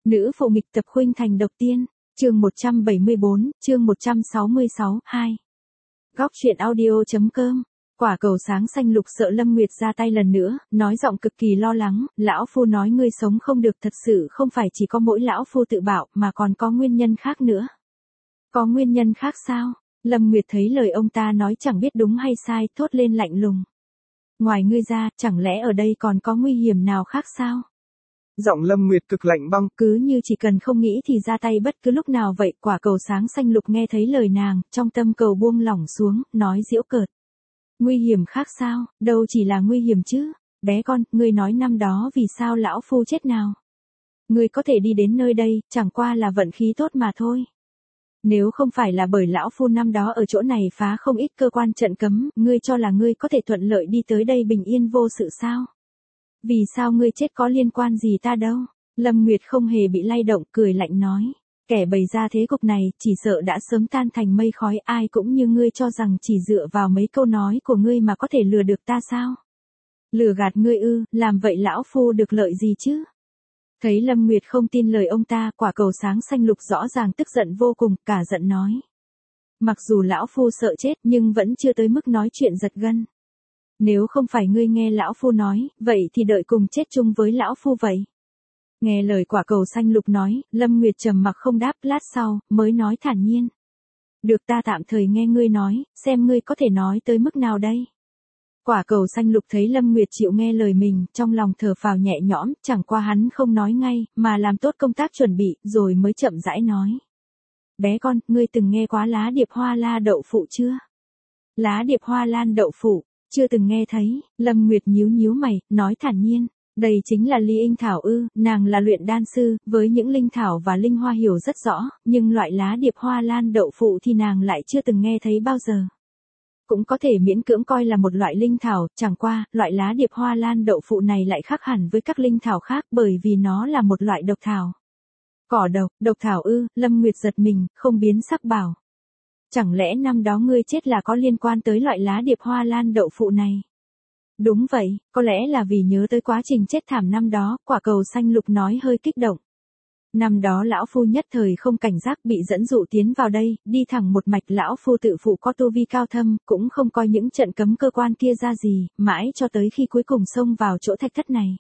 Nữ phụ nghịch tập khuynh thành độc tiên, chương 174, chương 166, 2. Góc truyện audio.com. Quả cầu sáng xanh lục sợ Lâm Nguyệt ra tay lần nữa, nói giọng cực kỳ lo lắng, lão phu nói ngươi sống không được, thật sự không phải chỉ có mỗi lão phu tự bảo mà còn có nguyên nhân khác nữa. Có nguyên nhân khác sao? Lâm Nguyệt thấy lời ông ta nói chẳng biết đúng hay sai, thốt lên lạnh lùng. Ngoài ngươi ra, chẳng lẽ ở đây còn có nguy hiểm nào khác sao? Giọng Lâm Nguyệt cực lạnh băng, cứ như chỉ cần không nghĩ thì ra tay bất cứ lúc nào vậy. Quả cầu sáng xanh lục nghe thấy lời nàng, trong tâm cầu buông lỏng xuống, nói giễu cợt. Nguy hiểm khác sao, đâu chỉ là nguy hiểm chứ. Bé con, ngươi nói năm đó vì sao lão phu chết nào? Ngươi có thể đi đến nơi đây, chẳng qua là vận khí tốt mà thôi. Nếu không phải là bởi lão phu năm đó ở chỗ này phá không ít cơ quan trận cấm, ngươi cho là ngươi có thể thuận lợi đi tới đây bình yên vô sự sao? Vì sao ngươi chết có liên quan gì ta đâu? Lâm Nguyệt không hề bị lay động, cười lạnh nói. Kẻ bày ra thế cục này, chỉ sợ đã sớm tan thành mây khói, ai cũng như ngươi cho rằng chỉ dựa vào mấy câu nói của ngươi mà có thể lừa được ta sao? Lừa gạt ngươi ư, làm vậy lão phu được lợi gì chứ? Thấy Lâm Nguyệt không tin lời ông ta, quả cầu sáng xanh lục rõ ràng tức giận vô cùng, cả giận nói. Mặc dù lão phu sợ chết nhưng vẫn chưa tới mức nói chuyện giật gân. Nếu không phải ngươi nghe lão phu nói, vậy thì đợi cùng chết chung với lão phu vậy. Nghe lời quả cầu xanh lục nói, Lâm Nguyệt trầm mặc không đáp, lát sau, mới nói thản nhiên. Được, ta tạm thời nghe ngươi nói, xem ngươi có thể nói tới mức nào đây. Quả cầu xanh lục thấy Lâm Nguyệt chịu nghe lời mình, trong lòng thở phào nhẹ nhõm, chẳng qua hắn không nói ngay, mà làm tốt công tác chuẩn bị, rồi mới chậm rãi nói. Bé con, ngươi từng nghe quá lá điệp hoa la đậu phụ chưa? Lá điệp hoa lan đậu phụ, chưa từng nghe thấy. Lâm Nguyệt nhíu nhíu mày, nói thản nhiên. Đây chính là ly inh thảo ư, nàng là luyện đan sư, với những linh thảo và linh hoa hiểu rất rõ, nhưng loại lá điệp hoa lan đậu phụ thì nàng lại chưa từng nghe thấy bao giờ. Cũng có thể miễn cưỡng coi là một loại linh thảo, chẳng qua, loại lá điệp hoa lan đậu phụ này lại khác hẳn với các linh thảo khác bởi vì nó là một loại độc thảo. Cỏ độc, độc thảo ư, Lâm Nguyệt giật mình, không biến sắc bảo. Chẳng lẽ năm đó ngươi chết là có liên quan tới loại lá điệp hoa lan đậu phụ này? Đúng vậy, có lẽ là vì nhớ tới quá trình chết thảm năm đó, quả cầu xanh lục nói hơi kích động. Năm đó lão phu nhất thời không cảnh giác bị dẫn dụ tiến vào đây, đi thẳng một mạch, lão phu tự phụ có tu vi cao thâm, cũng không coi những trận cấm cơ quan kia ra gì, mãi cho tới khi cuối cùng xông vào chỗ thạch thất này.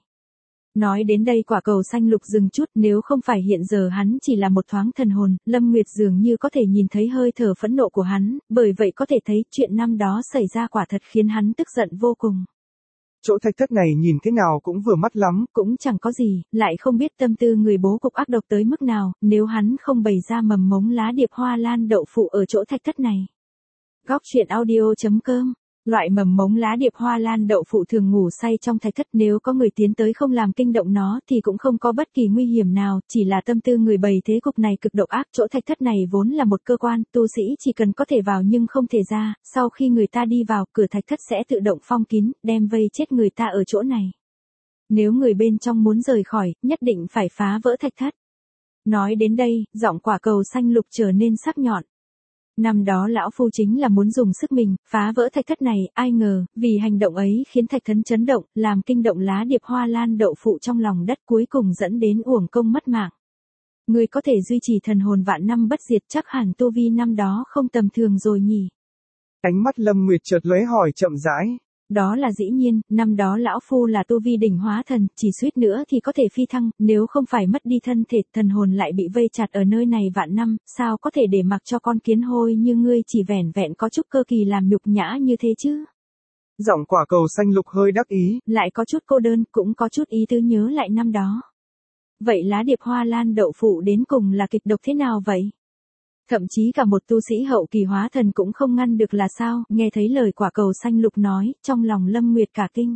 Nói đến đây quả cầu xanh lục dừng chút, nếu không phải hiện giờ hắn chỉ là một thoáng thần hồn, Lâm Nguyệt dường như có thể nhìn thấy hơi thở phẫn nộ của hắn, bởi vậy có thể thấy chuyện năm đó xảy ra quả thật khiến hắn tức giận vô cùng. Chỗ thạch thất này nhìn thế nào cũng vừa mắt lắm. Cũng chẳng có gì, lại không biết tâm tư người bố cục ác độc tới mức nào, nếu hắn không bày ra mầm mống lá điệp hoa lan đậu phụ ở chỗ thạch thất này. Góc truyện audio.com. Loại mầm mống lá điệp hoa lan đậu phụ thường ngủ say trong thạch thất, nếu có người tiến tới không làm kinh động nó thì cũng không có bất kỳ nguy hiểm nào, chỉ là tâm tư người bày thế cục này cực độc ác. Chỗ thạch thất này vốn là một cơ quan, tu sĩ chỉ cần có thể vào nhưng không thể ra, sau khi người ta đi vào, cửa thạch thất sẽ tự động phong kín, đem vây chết người ta ở chỗ này. Nếu người bên trong muốn rời khỏi, nhất định phải phá vỡ thạch thất. Nói đến đây, giọng quả cầu xanh lục trở nên sắc nhọn. Năm đó lão phu chính là muốn dùng sức mình, phá vỡ thạch thất này, ai ngờ, vì hành động ấy khiến thạch thất chấn động, làm kinh động lá điệp hoa lan đậu phụ trong lòng đất, cuối cùng dẫn đến uổng công mất mạng. Người có thể duy trì thần hồn vạn năm bất diệt, chắc hẳn tu vi năm đó không tầm thường rồi nhỉ. Ánh mắt Lâm Nguyệt chợt lóe hỏi chậm rãi. Đó là dĩ nhiên, năm đó lão phu là tu vi đỉnh hóa thần, chỉ suýt nữa thì có thể phi thăng, nếu không phải mất đi thân thể, thần hồn lại bị vây chặt ở nơi này vạn năm, sao có thể để mặc cho con kiến hôi như ngươi chỉ vẻn vẹn có chút cơ kỳ làm nhục nhã như thế chứ? Giọng quả cầu xanh lục hơi đắc ý, lại có chút cô đơn, cũng có chút ý tứ nhớ lại năm đó. Vậy lá điệp hoa lan đậu phụ đến cùng là kịch độc thế nào vậy? Thậm chí cả một tu sĩ hậu kỳ hóa thần cũng không ngăn được là sao? Nghe thấy lời quả cầu xanh lục nói, trong lòng Lâm Nguyệt cả kinh.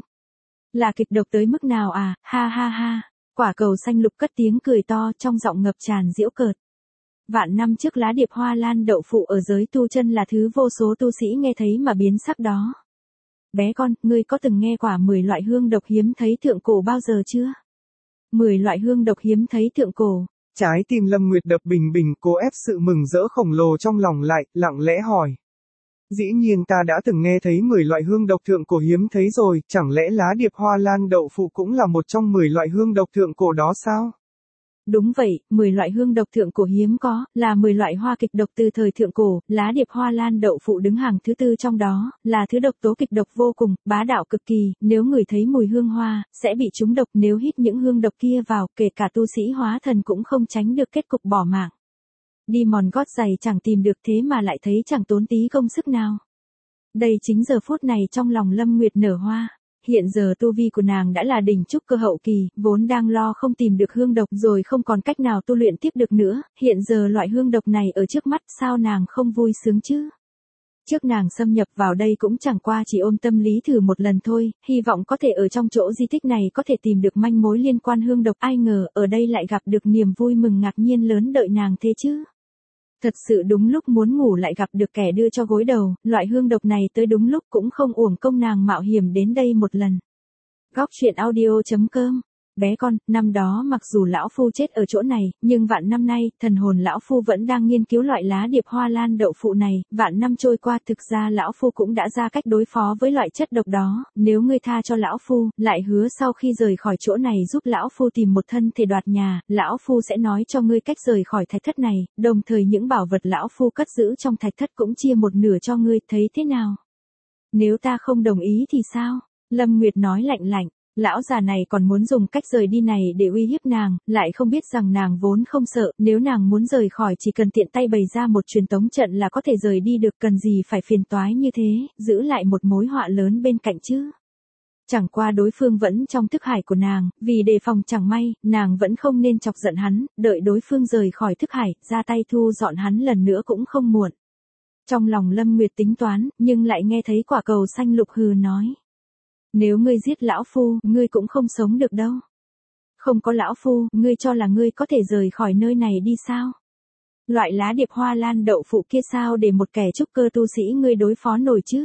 Là kịch độc tới mức nào à, ha ha ha. Quả cầu xanh lục cất tiếng cười to, trong giọng ngập tràn giễu cợt. Vạn năm trước lá điệp hoa lan đậu phụ ở giới tu chân là thứ vô số tu sĩ nghe thấy mà biến sắc đó. Bé con, ngươi có từng nghe quả 10 loại hương độc hiếm thấy thượng cổ bao giờ chưa? 10 loại hương độc hiếm thấy thượng cổ. Trái tim Lâm Nguyệt đập bình bình, cố ép sự mừng rỡ khổng lồ trong lòng lại, lặng lẽ hỏi. Dĩ nhiên ta đã từng nghe thấy 10 loại hương độc thượng cổ hiếm thấy rồi, chẳng lẽ lá điệp hoa lan đậu phụ cũng là một trong 10 loại hương độc thượng cổ đó sao? Đúng vậy, 10 loại hương độc thượng cổ hiếm có, là 10 loại hoa kịch độc từ thời thượng cổ, lá điệp hoa lan đậu phụ đứng hàng thứ tư trong đó, là thứ độc tố kịch độc vô cùng, bá đạo cực kỳ, nếu người thấy mùi hương hoa, sẽ bị trúng độc, nếu hít những hương độc kia vào, kể cả tu sĩ hóa thần cũng không tránh được kết cục bỏ mạng. Đi mòn gót giày chẳng tìm được thế mà lại thấy chẳng tốn tí công sức nào. Đây chính giờ phút này trong lòng Lâm Nguyệt nở hoa. Hiện giờ tu vi của nàng đã là đỉnh trúc cơ hậu kỳ, vốn đang lo không tìm được hương độc rồi không còn cách nào tu luyện tiếp được nữa, hiện giờ loại hương độc này ở trước mắt sao nàng không vui sướng chứ? Trước nàng xâm nhập vào đây cũng chẳng qua chỉ ôm tâm lý thử một lần thôi, hy vọng có thể ở trong chỗ di tích này có thể tìm được manh mối liên quan hương độc, ai ngờ ở đây lại gặp được niềm vui mừng ngạc nhiên lớn đợi nàng thế chứ. Thật sự đúng lúc muốn ngủ lại gặp được kẻ đưa cho gối đầu, loại hương độc này tới đúng lúc cũng không uổng công nàng mạo hiểm đến đây một lần. Góc truyện audio.com. Bé con, năm đó mặc dù lão phu chết ở chỗ này, nhưng vạn năm nay, thần hồn lão phu vẫn đang nghiên cứu loại lá điệp hoa lan đậu phụ này, vạn năm trôi qua thực ra lão phu cũng đã ra cách đối phó với loại chất độc đó, nếu ngươi tha cho lão phu, lại hứa sau khi rời khỏi chỗ này giúp lão phu tìm một thân thể đoạt nhà, lão phu sẽ nói cho ngươi cách rời khỏi thạch thất này, đồng thời những bảo vật lão phu cất giữ trong thạch thất cũng chia một nửa cho ngươi, thấy thế nào? Nếu ta không đồng ý thì sao? Lâm Nguyệt nói lạnh lạnh. Lão già này còn muốn dùng cách rời đi này để uy hiếp nàng, lại không biết rằng nàng vốn không sợ, nếu nàng muốn rời khỏi chỉ cần tiện tay bày ra một truyền tống trận là có thể rời đi được, cần gì phải phiền toái như thế, giữ lại một mối họa lớn bên cạnh chứ. Chẳng qua đối phương vẫn trong thức hải của nàng, vì đề phòng chẳng may, nàng vẫn không nên chọc giận hắn, đợi đối phương rời khỏi thức hải, ra tay thu dọn hắn lần nữa cũng không muộn. Trong lòng Lâm Nguyệt tính toán, nhưng lại nghe thấy quả cầu xanh lục hừ nói. Nếu ngươi giết lão phu, ngươi cũng không sống được đâu. Không có lão phu, ngươi cho là ngươi có thể rời khỏi nơi này đi sao? Loại lá điệp hoa lan đậu phụ kia sao để một kẻ trúc cơ tu sĩ ngươi đối phó nổi chứ?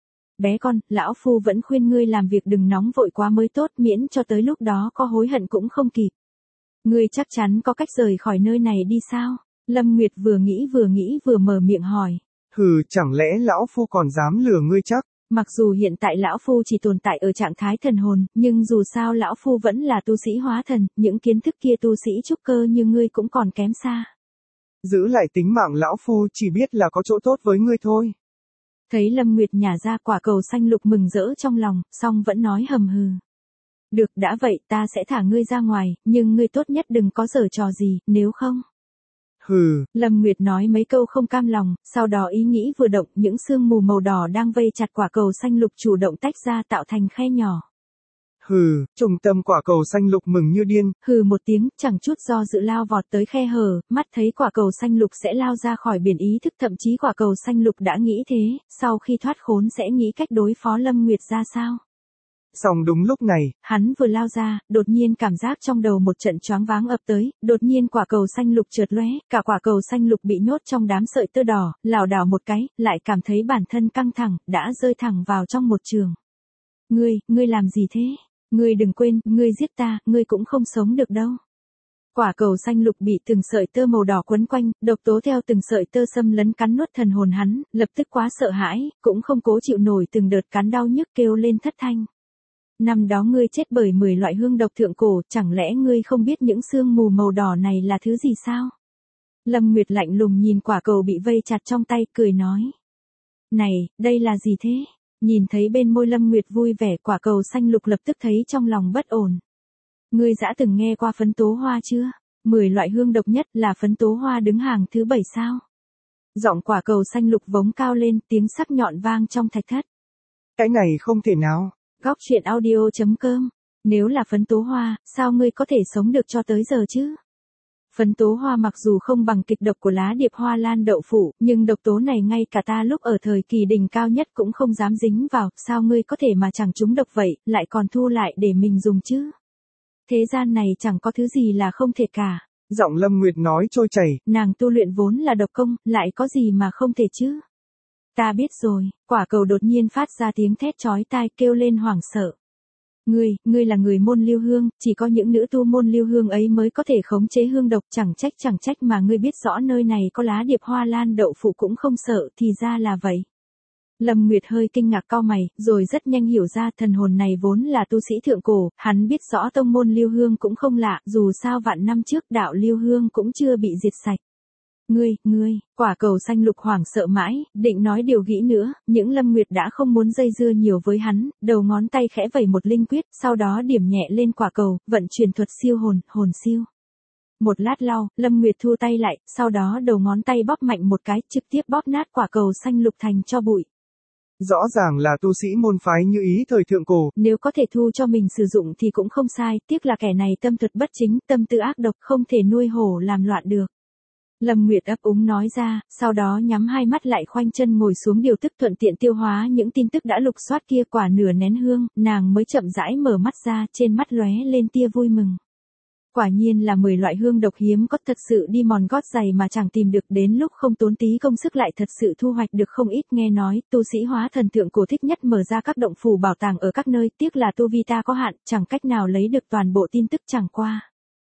Bé con, lão phu vẫn khuyên ngươi làm việc đừng nóng vội quá mới tốt, miễn cho tới lúc đó có hối hận cũng không kịp. Ngươi chắc chắn có cách rời khỏi nơi này đi sao? Lâm Nguyệt vừa nghĩ vừa mở miệng hỏi. Hừ, chẳng lẽ lão phu còn dám lừa ngươi chắc? Mặc dù hiện tại lão phu chỉ tồn tại ở trạng thái thần hồn, nhưng dù sao lão phu vẫn là tu sĩ hóa thần, những kiến thức kia tu sĩ trúc cơ như ngươi cũng còn kém xa. Giữ lại tính mạng lão phu chỉ biết là có chỗ tốt với ngươi thôi. Thấy Lâm Nguyệt nhả ra quả cầu xanh lục mừng rỡ trong lòng, song vẫn nói hầm hừ. Được, đã vậy ta sẽ thả ngươi ra ngoài, nhưng ngươi tốt nhất đừng có giở trò gì, nếu không. Hừ. Lâm Nguyệt nói mấy câu không cam lòng, sau đó ý nghĩ vừa động, những sương mù màu đỏ đang vây chặt quả cầu xanh lục chủ động tách ra tạo thành khe nhỏ. Hừ, trung tâm quả cầu xanh lục mừng như điên. Hừ một tiếng, chẳng chút do dự lao vọt tới khe hở, mắt thấy quả cầu xanh lục sẽ lao ra khỏi biển ý thức, thậm chí quả cầu xanh lục đã nghĩ thế, sau khi thoát khốn sẽ nghĩ cách đối phó Lâm Nguyệt ra sao. Xong đúng lúc này, hắn vừa lao ra, đột nhiên cảm giác trong đầu một trận choáng váng ập tới, đột nhiên quả cầu xanh lục chợt lóe, cả quả cầu xanh lục bị nhốt trong đám sợi tơ đỏ, lảo đảo một cái, lại cảm thấy bản thân căng thẳng, đã rơi thẳng vào trong một trường. Ngươi làm gì thế? Ngươi đừng quên, ngươi giết ta, ngươi cũng không sống được đâu. Quả cầu xanh lục bị từng sợi tơ màu đỏ quấn quanh, độc tố theo từng sợi tơ xâm lấn cắn nuốt thần hồn hắn, lập tức quá sợ hãi, cũng không cố chịu nổi từng đợt cắn đau nhức kêu lên thất thanh. Năm đó ngươi chết bởi 10 loại hương độc thượng cổ, chẳng lẽ ngươi không biết những sương mù màu đỏ này là thứ gì sao? Lâm Nguyệt lạnh lùng nhìn quả cầu bị vây chặt trong tay, cười nói. Này, đây là gì thế? Nhìn thấy bên môi Lâm Nguyệt vui vẻ, quả cầu xanh lục lập tức thấy trong lòng bất ổn. Ngươi đã từng nghe qua phấn tố hoa chưa? 10 loại hương độc nhất là phấn tố hoa đứng hàng thứ 7 sao? Giọng quả cầu xanh lục vống cao lên, tiếng sắc nhọn vang trong thạch thất. Cái này không thể nào. Góc truyện audio.com. Nếu là phấn tố hoa, sao ngươi có thể sống được cho tới giờ chứ? Phấn tố hoa mặc dù không bằng kịch độc của lá điệp hoa lan đậu phụ, nhưng độc tố này ngay cả ta lúc ở thời kỳ đỉnh cao nhất cũng không dám dính vào, sao ngươi có thể mà chẳng trúng độc vậy, lại còn thu lại để mình dùng chứ? Thế gian này chẳng có thứ gì là không thể cả. Giọng Lâm Nguyệt nói trôi chảy. Nàng tu luyện vốn là độc công, lại có gì mà không thể chứ? Ta biết rồi, quả cầu đột nhiên phát ra tiếng thét chói tai kêu lên hoảng sợ. Ngươi là người môn Lưu Hương, chỉ có những nữ tu môn Lưu Hương ấy mới có thể khống chế hương độc, chẳng trách mà ngươi biết rõ nơi này có lá điệp hoa lan đậu phụ cũng không sợ, thì ra là vậy. Lâm Nguyệt hơi kinh ngạc cau mày, rồi rất nhanh hiểu ra thần hồn này vốn là tu sĩ thượng cổ, hắn biết rõ tông môn Lưu Hương cũng không lạ, dù sao vạn năm trước đạo Lưu Hương cũng chưa bị diệt sạch. Ngươi, quả cầu xanh lục hoảng sợ mãi, định nói điều nghĩ nữa, những Lâm Nguyệt đã không muốn dây dưa nhiều với hắn, đầu ngón tay khẽ vẩy một linh quyết, sau đó điểm nhẹ lên quả cầu, vận chuyển thuật siêu hồn siêu. Một lát lau, Lâm Nguyệt thu tay lại, sau đó đầu ngón tay bóp mạnh một cái, trực tiếp bóp nát quả cầu xanh lục thành tro bụi. Rõ ràng là tu sĩ môn phái như ý thời thượng cổ. Nếu có thể thu cho mình sử dụng thì cũng không sai, tiếc là kẻ này tâm thuật bất chính, tâm tư ác độc, không thể nuôi hổ làm loạn được. Lâm Nguyệt ấp úng nói ra, sau đó nhắm hai mắt lại khoanh chân ngồi xuống điều tức thuận tiện tiêu hóa những tin tức đã lục soát kia. Quả nửa nén hương, nàng mới chậm rãi mở mắt ra, trên mắt lóe lên tia vui mừng. Quả nhiên là 10 loại hương độc hiếm có, thật sự đi mòn gót giày mà chẳng tìm được, đến lúc không tốn tí công sức lại thật sự thu hoạch được không ít. Nghe nói, tu sĩ hóa thần thượng cổ thích nhất mở ra các động phủ bảo tàng ở các nơi, tiếc là tu vi ta có hạn, chẳng cách nào lấy được toàn bộ tin tức chẳng qua.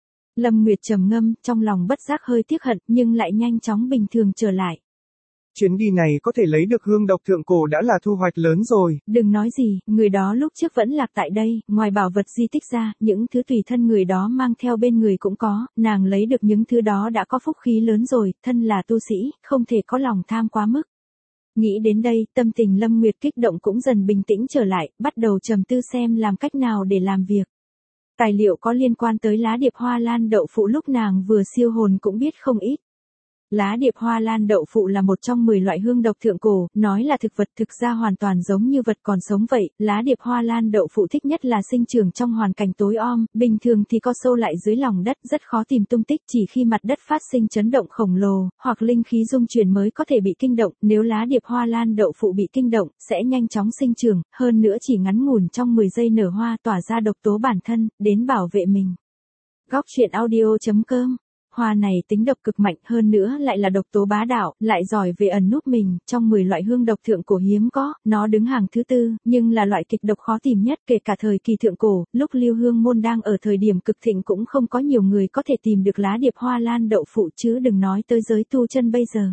Lâm Nguyệt trầm ngâm, trong lòng bất giác hơi tiếc hận, nhưng lại nhanh chóng bình thường trở lại. Chuyến đi này có thể lấy được hương độc thượng cổ đã là thu hoạch lớn rồi. Đừng nói gì, người đó lúc trước vẫn lạc tại đây, ngoài bảo vật di tích ra, những thứ tùy thân người đó mang theo bên người cũng có, nàng lấy được những thứ đó đã có phúc khí lớn rồi, thân là tu sĩ, không thể có lòng tham quá mức. Nghĩ đến đây, tâm tình Lâm Nguyệt kích động cũng dần bình tĩnh trở lại, bắt đầu trầm tư xem làm cách nào để làm việc. Tài liệu có liên quan tới lá điệp hoa lan đậu phụ lúc nàng vừa siêu hồn cũng biết không ít. Lá điệp hoa lan đậu phụ là một trong 10 loại hương độc thượng cổ, nói là thực vật thực ra hoàn toàn giống như vật còn sống vậy. Lá điệp hoa lan đậu phụ thích nhất là sinh trưởng trong hoàn cảnh tối om, bình thường thì có sâu lại dưới lòng đất, rất khó tìm tung tích, chỉ khi mặt đất phát sinh chấn động khổng lồ, hoặc linh khí dung chuyển mới có thể bị kinh động. Nếu lá điệp hoa lan đậu phụ bị kinh động, sẽ nhanh chóng sinh trưởng, hơn nữa chỉ ngắn ngủn trong 10 giây nở hoa tỏa ra độc tố bản thân, đến bảo vệ mình. Góc truyện audio.com. Hoa này tính độc cực mạnh, hơn nữa lại là độc tố bá đạo, lại giỏi về ẩn núp mình, trong 10 loại hương độc thượng cổ hiếm có, nó đứng hàng thứ 4, nhưng là loại kịch độc khó tìm nhất kể cả thời kỳ thượng cổ, lúc Lưu Hương môn đang ở thời điểm cực thịnh cũng không có nhiều người có thể tìm được lá điệp hoa lan đậu phụ, chứ đừng nói tới giới tu chân bây giờ.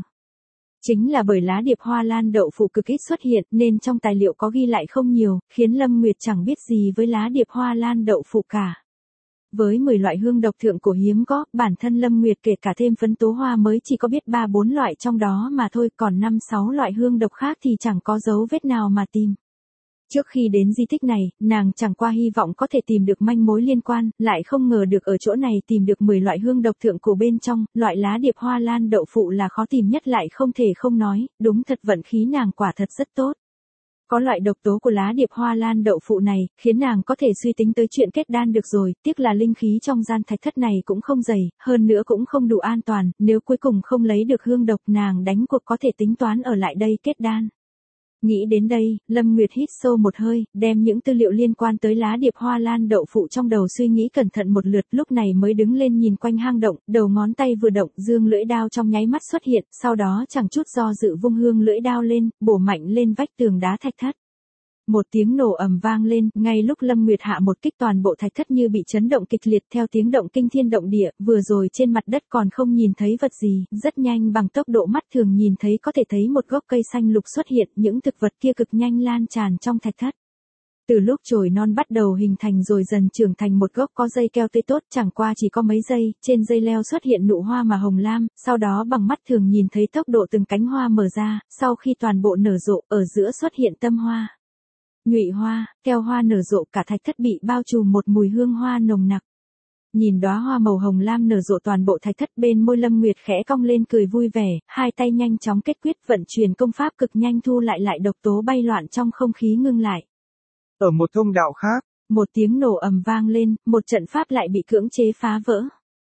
Chính là bởi lá điệp hoa lan đậu phụ cực ít xuất hiện nên trong tài liệu có ghi lại không nhiều, khiến Lâm Nguyệt chẳng biết gì với lá điệp hoa lan đậu phụ cả. Với 10 loại hương độc thượng cổ hiếm có, bản thân Lâm Nguyệt kể cả thêm phấn tố hoa mới chỉ có biết 3-4 loại trong đó mà thôi, còn 5-6 loại hương độc khác thì chẳng có dấu vết nào mà tìm. Trước khi đến di tích này, nàng chẳng qua hy vọng có thể tìm được manh mối liên quan, lại không ngờ được ở chỗ này tìm được 10 loại hương độc thượng cổ bên trong, loại lá điệp hoa lan đậu phụ là khó tìm nhất lại không thể không nói, đúng thật vận khí nàng quả thật rất tốt. Có loại độc tố của lá điệp hoa lan đậu phụ này, khiến nàng có thể suy tính tới chuyện kết đan được rồi, tiếc là linh khí trong gian thạch thất này cũng không dày, hơn nữa cũng không đủ an toàn, nếu cuối cùng không lấy được hương độc nàng đánh cuộc có thể tính toán ở lại đây kết đan. Nghĩ đến đây, Lâm Nguyệt hít sâu một hơi, đem những tư liệu liên quan tới lá điệp hoa lan đậu phụ trong đầu suy nghĩ cẩn thận một lượt, lúc này mới đứng lên nhìn quanh hang động, đầu ngón tay vừa động, dương lưỡi đao trong nháy mắt xuất hiện, sau đó chẳng chút do dự vung hương lưỡi đao lên, bổ mạnh lên vách tường đá thạch thất. Một tiếng nổ ầm vang lên, ngay lúc Lâm Nguyệt hạ một kích toàn bộ thạch thất như bị chấn động kịch liệt theo tiếng động kinh thiên động địa, vừa rồi trên mặt đất còn không nhìn thấy vật gì, rất nhanh bằng tốc độ mắt thường nhìn thấy có thể thấy một gốc cây xanh lục xuất hiện, những thực vật kia cực nhanh lan tràn trong thạch thất. Từ lúc chồi non bắt đầu hình thành rồi dần trưởng thành một gốc có dây keo tươi tốt, chẳng qua chỉ có mấy giây, trên dây leo xuất hiện nụ hoa mà hồng lam, sau đó bằng mắt thường nhìn thấy tốc độ từng cánh hoa mở ra, sau khi toàn bộ nở rộ, ở giữa xuất hiện tâm hoa. Nhụy hoa, theo hoa nở rộ cả thạch thất bị bao trùm một mùi hương hoa nồng nặc. Nhìn đóa hoa màu hồng lam nở rộ toàn bộ thạch thất, bên môi Lâm Nguyệt khẽ cong lên cười vui vẻ, hai tay nhanh chóng kết quyết vận chuyển công pháp cực nhanh thu lại độc tố bay loạn trong không khí ngưng lại. Ở một thông đạo khác, một tiếng nổ ầm vang lên, một trận pháp lại bị cưỡng chế phá vỡ.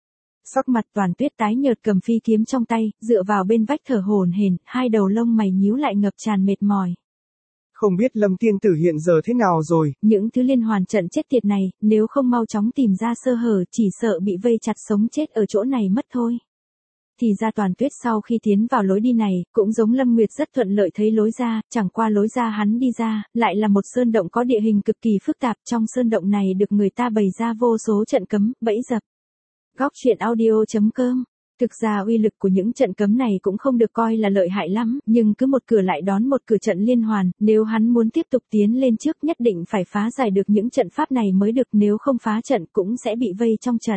Sắc mặt Toàn Tuyết tái nhợt cầm phi kiếm trong tay, dựa vào bên vách thở hổn hển, hai đầu lông mày nhíu lại ngập tràn mệt mỏi. Không biết Lâm tiên tử hiện giờ thế nào rồi? Những thứ liên hoàn trận chết tiệt này, nếu không mau chóng tìm ra sơ hở chỉ sợ bị vây chặt sống chết ở chỗ này mất thôi. Thì ra Toàn Tuyết sau khi tiến vào lối đi này, cũng giống Lâm Nguyệt rất thuận lợi thấy lối ra, chẳng qua lối ra hắn đi ra, lại là một sơn động có địa hình cực kỳ phức tạp, trong sơn động này được người ta bày ra vô số trận cấm, bẫy dập. Góc truyện audio.com Thực ra uy lực của những trận cấm này cũng không được coi là lợi hại lắm, nhưng cứ một cửa lại đón một cửa trận liên hoàn, nếu hắn muốn tiếp tục tiến lên trước nhất định phải phá giải được những trận pháp này mới được, nếu không phá trận cũng sẽ bị vây trong trận.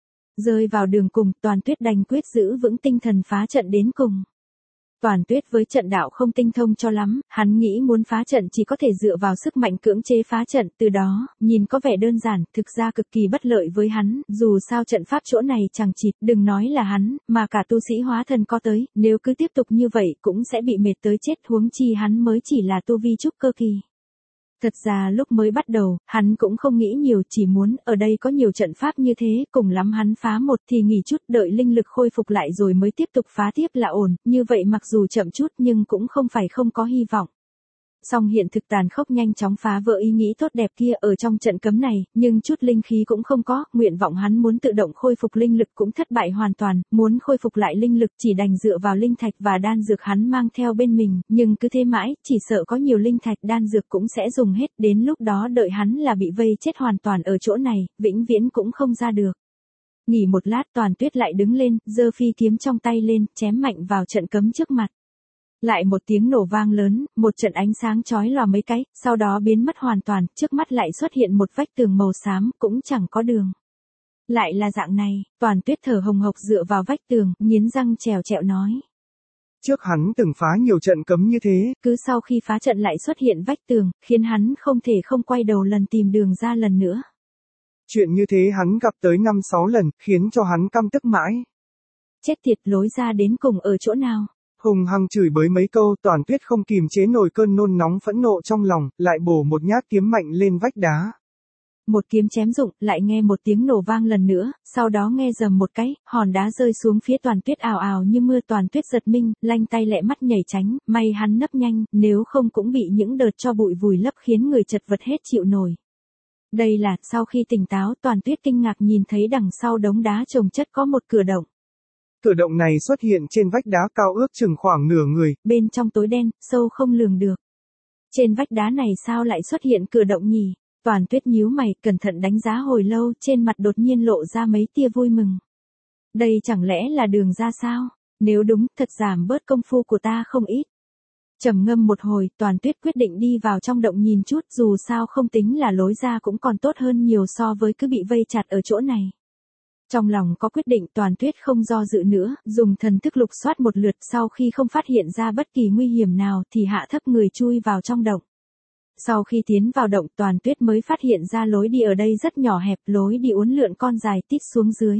Rơi vào đường cùng, Toàn Tuyết đành quyết giữ vững tinh thần phá trận đến cùng. Toàn Tuyết với trận đạo không tinh thông cho lắm, hắn nghĩ muốn phá trận chỉ có thể dựa vào sức mạnh cưỡng chế phá trận, từ đó, nhìn có vẻ đơn giản, thực ra cực kỳ bất lợi với hắn, dù sao trận pháp chỗ này chẳng chịt, đừng nói là hắn, mà cả tu sĩ hóa thần có tới, nếu cứ tiếp tục như vậy cũng sẽ bị mệt tới chết, huống chi hắn mới chỉ là tu vi trúc cơ kỳ. Thật ra lúc mới bắt đầu, hắn cũng không nghĩ nhiều, chỉ muốn ở đây có nhiều trận pháp như thế, cùng lắm hắn phá một thì nghỉ chút, đợi linh lực khôi phục lại rồi mới tiếp tục phá tiếp là ổn, như vậy mặc dù chậm chút nhưng cũng không phải không có hy vọng. Song hiện thực tàn khốc nhanh chóng phá vỡ ý nghĩ tốt đẹp kia ở trong trận cấm này, nhưng chút linh khí cũng không có, nguyện vọng hắn muốn tự động khôi phục linh lực cũng thất bại hoàn toàn, muốn khôi phục lại linh lực chỉ đành dựa vào linh thạch và đan dược hắn mang theo bên mình, nhưng cứ thế mãi, chỉ sợ có nhiều linh thạch đan dược cũng sẽ dùng hết, đến lúc đó đợi hắn là bị vây chết hoàn toàn ở chỗ này, vĩnh viễn cũng không ra được. Nghỉ một lát Toàn Tuyết lại đứng lên, giơ phi kiếm trong tay lên, chém mạnh vào trận cấm trước mặt. Lại một tiếng nổ vang lớn, một trận ánh sáng chói lòa mấy cái, sau đó biến mất hoàn toàn, trước mắt lại xuất hiện một vách tường màu xám, cũng chẳng có đường. Lại là dạng này, Toàn Tuyết thở hồng hộc dựa vào vách tường, nghiến răng trèo trẹo nói. Trước hắn từng phá nhiều trận cấm như thế. Cứ sau khi phá trận lại xuất hiện vách tường, khiến hắn không thể không quay đầu lần tìm đường ra lần nữa. Chuyện như thế hắn gặp tới 5-6 lần, khiến cho hắn căm tức mãi. Chết tiệt, lối ra đến cùng ở chỗ nào? Hùng hăng chửi bới mấy câu, Toàn Tuyết không kìm chế nổi cơn nôn nóng phẫn nộ trong lòng, lại bổ một nhát kiếm mạnh lên vách đá. Một kiếm chém rụng, lại nghe một tiếng nổ vang lần nữa, sau đó nghe rầm một cái, hòn đá rơi xuống phía Toàn Tuyết ào ào như mưa. Toàn Tuyết giật mình, lanh tay lẹ mắt nhảy tránh, may hắn nấp nhanh, nếu không cũng bị những đợt tro bụi vùi lấp khiến người chật vật hết chịu nổi. Đây là, sau khi tỉnh táo Toàn Tuyết kinh ngạc nhìn thấy đằng sau đống đá chồng chất có một cửa động. Cửa động này xuất hiện trên vách đá cao ước chừng khoảng nửa người. Bên trong tối đen, sâu không lường được. Trên vách đá này sao lại xuất hiện cửa động nhỉ? Toàn Tuyết nhíu mày, cẩn thận đánh giá hồi lâu, trên mặt đột nhiên lộ ra mấy tia vui mừng. Đây chẳng lẽ là đường ra sao? Nếu đúng, thật giảm bớt công phu của ta không ít. Trầm ngâm một hồi, Toàn Tuyết quyết định đi vào trong động nhìn chút, dù sao không tính là lối ra cũng còn tốt hơn nhiều so với cứ bị vây chặt ở chỗ này. Trong lòng có quyết định, Toàn Tuyết không do dự nữa, dùng thần thức lục soát một lượt, sau khi không phát hiện ra bất kỳ nguy hiểm nào thì hạ thấp người chui vào trong động. Sau khi tiến vào động, Toàn Tuyết mới phát hiện ra lối đi ở đây rất nhỏ hẹp, lối đi uốn lượn con dài tít xuống dưới.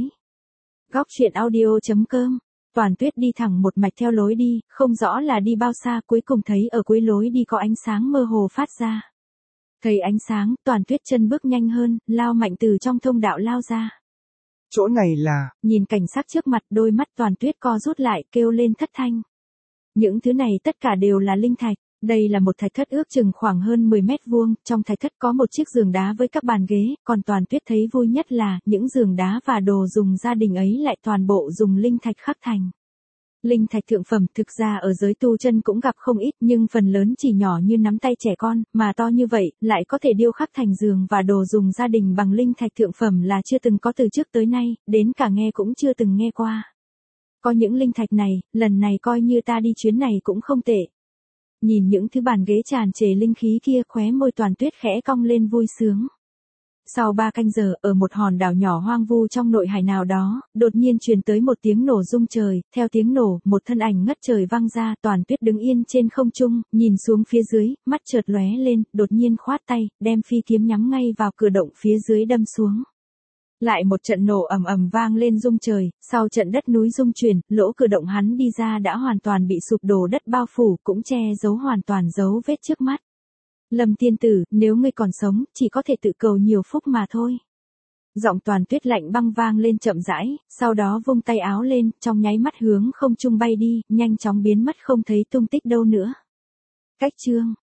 Góc truyện audio.com. Toàn Tuyết đi thẳng một mạch theo lối đi, không rõ là đi bao xa, cuối cùng thấy ở cuối lối đi có ánh sáng mơ hồ phát ra. Thấy ánh sáng, Toàn Tuyết chân bước nhanh hơn, lao mạnh từ trong thông đạo lao ra. Chỗ này là... Nhìn cảnh sắc trước mặt, đôi mắt Toàn Tuyết co rút lại, kêu lên thất thanh. Những thứ này tất cả đều là linh thạch. Đây là một thạch thất ước chừng khoảng hơn 10 mét vuông, trong thạch thất có một chiếc giường đá với các bàn ghế, còn Toàn Tuyết thấy vui nhất là, những giường đá và đồ dùng gia đình ấy lại toàn bộ dùng linh thạch khắc thành. Linh thạch thượng phẩm thực ra ở giới tu chân cũng gặp không ít, nhưng phần lớn chỉ nhỏ như nắm tay trẻ con, mà to như vậy, lại có thể điêu khắc thành giường và đồ dùng gia đình bằng linh thạch thượng phẩm là chưa từng có từ trước tới nay, đến cả nghe cũng chưa từng nghe qua. Có những linh thạch này, lần này coi như ta đi chuyến này cũng không tệ. Nhìn những thứ bàn ghế tràn trề linh khí kia, khóe môi Toàn Tuyết khẽ cong lên vui sướng. Sau 3 canh giờ, ở một hòn đảo nhỏ hoang vu trong nội hải nào đó, đột nhiên truyền tới một tiếng nổ rung trời, theo tiếng nổ, một thân ảnh ngất trời văng ra. Toàn Tuyết đứng yên trên không trung, nhìn xuống phía dưới, mắt chợt lóe lên, đột nhiên khoát tay, đem phi kiếm nhắm ngay vào cửa động phía dưới đâm xuống. Lại một trận nổ ầm ầm vang lên rung trời, sau trận đất núi rung chuyển, lỗ cửa động hắn đi ra đã hoàn toàn bị sụp đổ, đất bao phủ, cũng che giấu hoàn toàn dấu vết trước mắt. Lâm tiên tử, nếu ngươi còn sống, chỉ có thể tự cầu nhiều phúc mà thôi. Giọng Toàn Tuyết lạnh băng vang lên chậm rãi, sau đó vung tay áo lên, trong nháy mắt hướng không trung bay đi, nhanh chóng biến mất không thấy tung tích đâu nữa. Cách chương